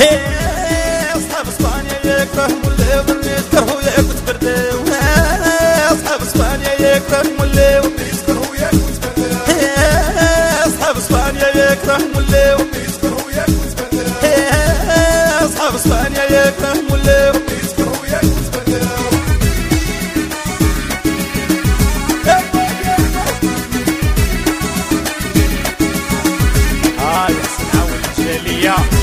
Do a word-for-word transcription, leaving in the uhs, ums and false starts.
اصحاب اسبانيا يكرهوا اللي واللي يكرهوا ياكل تبردوا. اصحاب اسبانيا يكرهوا اللي واللي يكرهوا ياكل تبردوا. اصحاب اسبانيا يكرهوا اللي واللي يكرهوا ياكل تبردوا. اصحاب اسبانيا يكرهوا اللي واللي يكرهوا ياكل تبردوا. اه يا سناوي الجلية